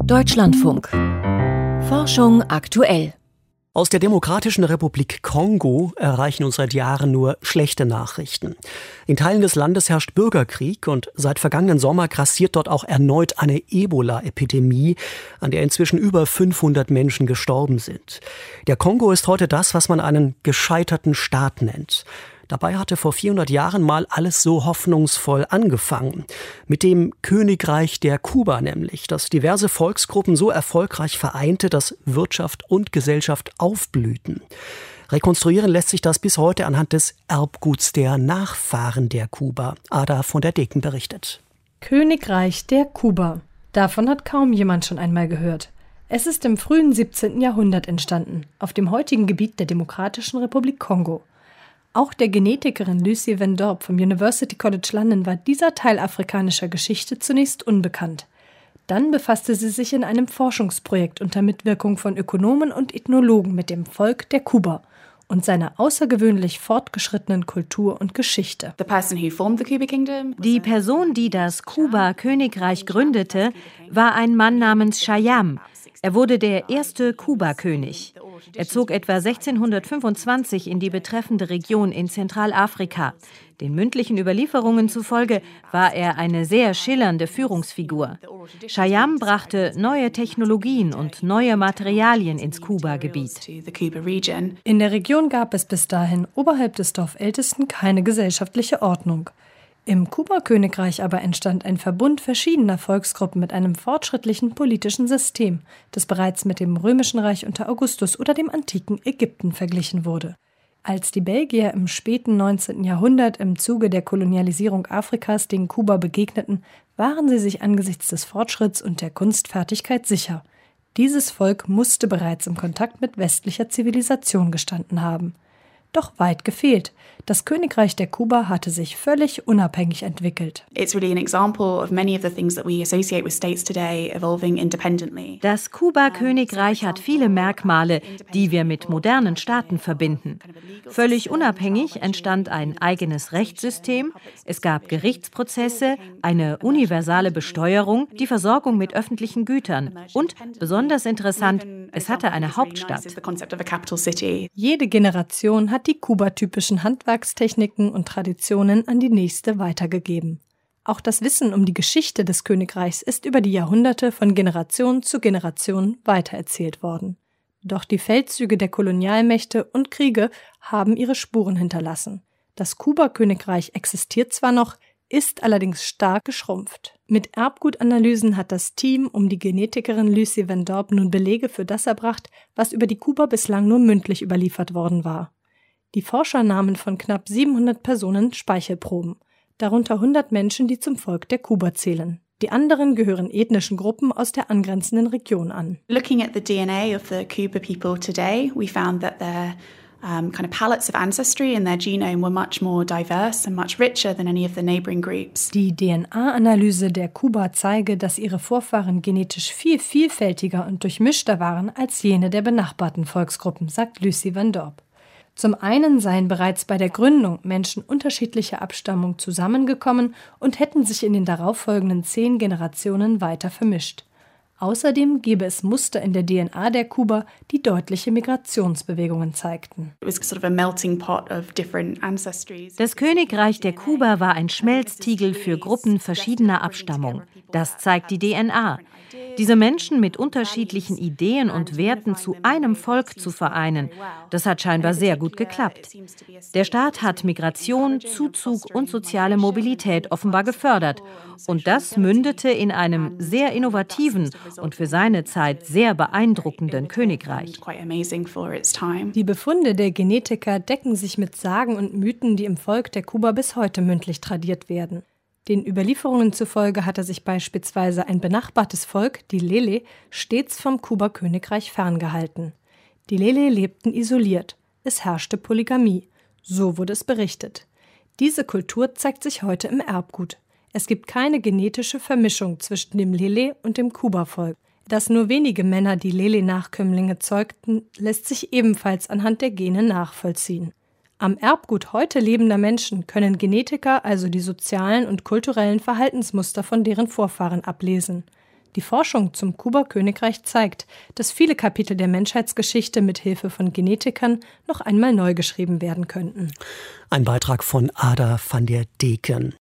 Deutschlandfunk. Forschung aktuell. Aus der Demokratischen Republik Kongo erreichen uns seit Jahren nur schlechte Nachrichten. In Teilen des Landes herrscht Bürgerkrieg und seit vergangenen Sommer grassiert dort auch erneut eine Ebola-Epidemie, an der inzwischen über 500 Menschen gestorben sind. Der Kongo ist heute das, was man einen gescheiterten Staat nennt. Dabei hatte vor 400 Jahren mal alles so hoffnungsvoll angefangen. Mit dem Königreich der Kuba nämlich, das diverse Volksgruppen so erfolgreich vereinte, dass Wirtschaft und Gesellschaft aufblühten. Rekonstruieren lässt sich das bis heute anhand des Erbguts der Nachfahren der Kuba. Ada von der Deken berichtet. Königreich der Kuba. Davon hat kaum jemand schon einmal gehört. Es ist im frühen 17. Jahrhundert entstanden, auf dem heutigen Gebiet der Demokratischen Republik Kongo. Auch der Genetikerin Lucy Van Dorp vom University College London war dieser Teil afrikanischer Geschichte zunächst unbekannt. Dann befasste sie sich in einem Forschungsprojekt unter Mitwirkung von Ökonomen und Ethnologen mit dem Volk der Kuba und seiner außergewöhnlich fortgeschrittenen Kultur und Geschichte. Die Person, die das Kuba-Königreich gründete, war ein Mann namens Chayam. Er wurde der erste Kuba-König. Er zog etwa 1625 in die betreffende Region in Zentralafrika. Den mündlichen Überlieferungen zufolge war er eine sehr schillernde Führungsfigur. Chayam brachte neue Technologien und neue Materialien ins Kuba-Gebiet. In der Region gab es bis dahin oberhalb des Dorfältesten keine gesellschaftliche Ordnung. Im Kuba-Königreich aber entstand ein Verbund verschiedener Volksgruppen mit einem fortschrittlichen politischen System, das bereits mit dem Römischen Reich unter Augustus oder dem antiken Ägypten verglichen wurde. Als die Belgier im späten 19. Jahrhundert im Zuge der Kolonialisierung Afrikas den Kuba begegneten, waren sie sich angesichts des Fortschritts und der Kunstfertigkeit sicher. Dieses Volk musste bereits im Kontakt mit westlicher Zivilisation gestanden haben. Doch weit gefehlt. Das Königreich der Kuba hatte sich völlig unabhängig entwickelt. Das Kuba-Königreich hat viele Merkmale, die wir mit modernen Staaten verbinden. Völlig unabhängig entstand ein eigenes Rechtssystem, es gab Gerichtsprozesse, eine universale Besteuerung, die Versorgung mit öffentlichen Gütern und, besonders interessant, es hatte eine Hauptstadt. Jede Generation hat die kubatypischen Handwerkstechniken und Traditionen an die nächste weitergegeben. Auch das Wissen um die Geschichte des Königreichs ist über die Jahrhunderte von Generation zu Generation weitererzählt worden. Doch die Feldzüge der Kolonialmächte und Kriege haben ihre Spuren hinterlassen. Das Kuba-Königreich existiert zwar noch, ist allerdings stark geschrumpft. Mit Erbgutanalysen hat das Team um die Genetikerin Lucy Van Dorp nun Belege für das erbracht, was über die Kuba bislang nur mündlich überliefert worden war. Die Forscher nahmen von knapp 700 Personen Speichelproben, darunter 100 Menschen, die zum Volk der Kuba zählen. Die anderen gehören ethnischen Gruppen aus der angrenzenden Region an. Looking at the DNA of the Kuba people today, we found that their kind of palettes of ancestry in their genome were much more diverse and much richer than any of the neighboring groups. Die DNA-Analyse der Kuba zeige, dass ihre Vorfahren genetisch viel vielfältiger und durchmischter waren als jene der benachbarten Volksgruppen, sagt Lucy Van Dorp. Zum einen seien bereits bei der Gründung Menschen unterschiedlicher Abstammung zusammengekommen und hätten sich in den darauffolgenden 10 Generationen weiter vermischt. Außerdem gebe es Muster in der DNA der Kuba, die deutliche Migrationsbewegungen zeigten. Das Königreich der Kuba war ein Schmelztiegel für Gruppen verschiedener Abstammung. Das zeigt die DNA. Diese Menschen mit unterschiedlichen Ideen und Werten zu einem Volk zu vereinen, das hat scheinbar sehr gut geklappt. Der Staat hat Migration, Zuzug und soziale Mobilität offenbar gefördert. Und das mündete in einem sehr innovativen und für seine Zeit sehr beeindruckenden Königreich. Die Befunde der Genetiker decken sich mit Sagen und Mythen, die im Volk der Kuba bis heute mündlich tradiert werden. Den Überlieferungen zufolge hatte sich beispielsweise ein benachbartes Volk, die Lele, stets vom Kuba-Königreich ferngehalten. Die Lele lebten isoliert. Es herrschte Polygamie. So wurde es berichtet. Diese Kultur zeigt sich heute im Erbgut. Es gibt keine genetische Vermischung zwischen dem Lele und dem Kuba-Volk. Dass nur wenige Männer die Lele-Nachkömmlinge zeugten, lässt sich ebenfalls anhand der Gene nachvollziehen. Am Erbgut heute lebender Menschen können Genetiker also die sozialen und kulturellen Verhaltensmuster von deren Vorfahren ablesen. Die Forschung zum Kuba-Königreich zeigt, dass viele Kapitel der Menschheitsgeschichte mit Hilfe von Genetikern noch einmal neu geschrieben werden könnten. Ein Beitrag von Ada van der Deken.